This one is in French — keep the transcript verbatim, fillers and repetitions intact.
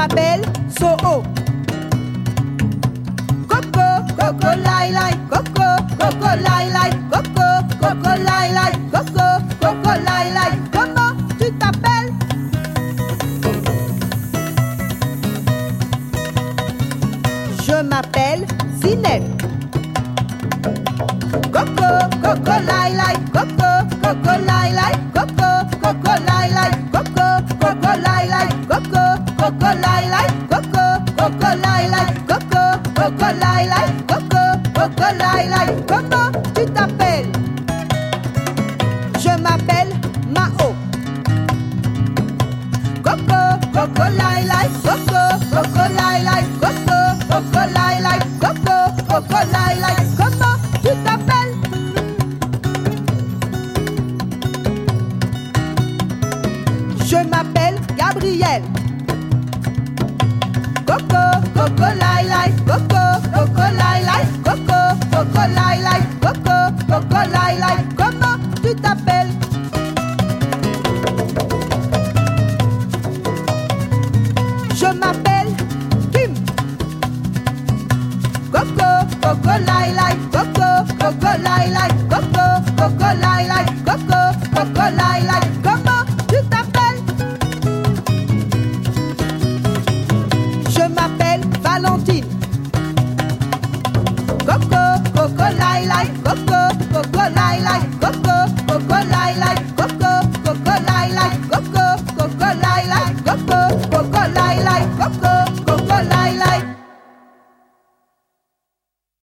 m'appelle Soho. Coco, Coco, lai, lai, Coco, Coco, lai, lai, Coco, Coco, lai, lai, Coco, Coco, lai, lai. Comment tu t'appelles? Je m'appelle Zineb. Coco, Coco, lai, lai, Coco, Coco, lai, lai, Coco, Coco, lai, lai, Coco, Coco, lai, lai, Coco, Coco, lai, lai, Coco, Coco, lai, lai, Coco, Coco, lai, lai, Coco, Coco, lai, lai. Comment tu t'appelles? Je m'appelle Mao. Coco, Coco, lai, lai, Coco, Coco, lai, lai, Coco, Coco, lai, lai, Coco, Coco, lai, lai. Comment tu t'appelles? Je m'appelle Gabriel. Coco, Coco, lai, lai, Coco, Coco, lai, lai, Coco, Coco, lai, lai, Coco, Coco, lai, lai. Comment tu t'appelles? Je m'appelle Kim. Coco, Coco, lai, lai, Coco, Coco, lai, lai, Coco, Coco, lai, lai, Coco, Coco, lai, lai. Comment tu t'appelles? Je m'appelle Valentine. Coco, Coco, lai, lai, Coco, Coco, lai, lai.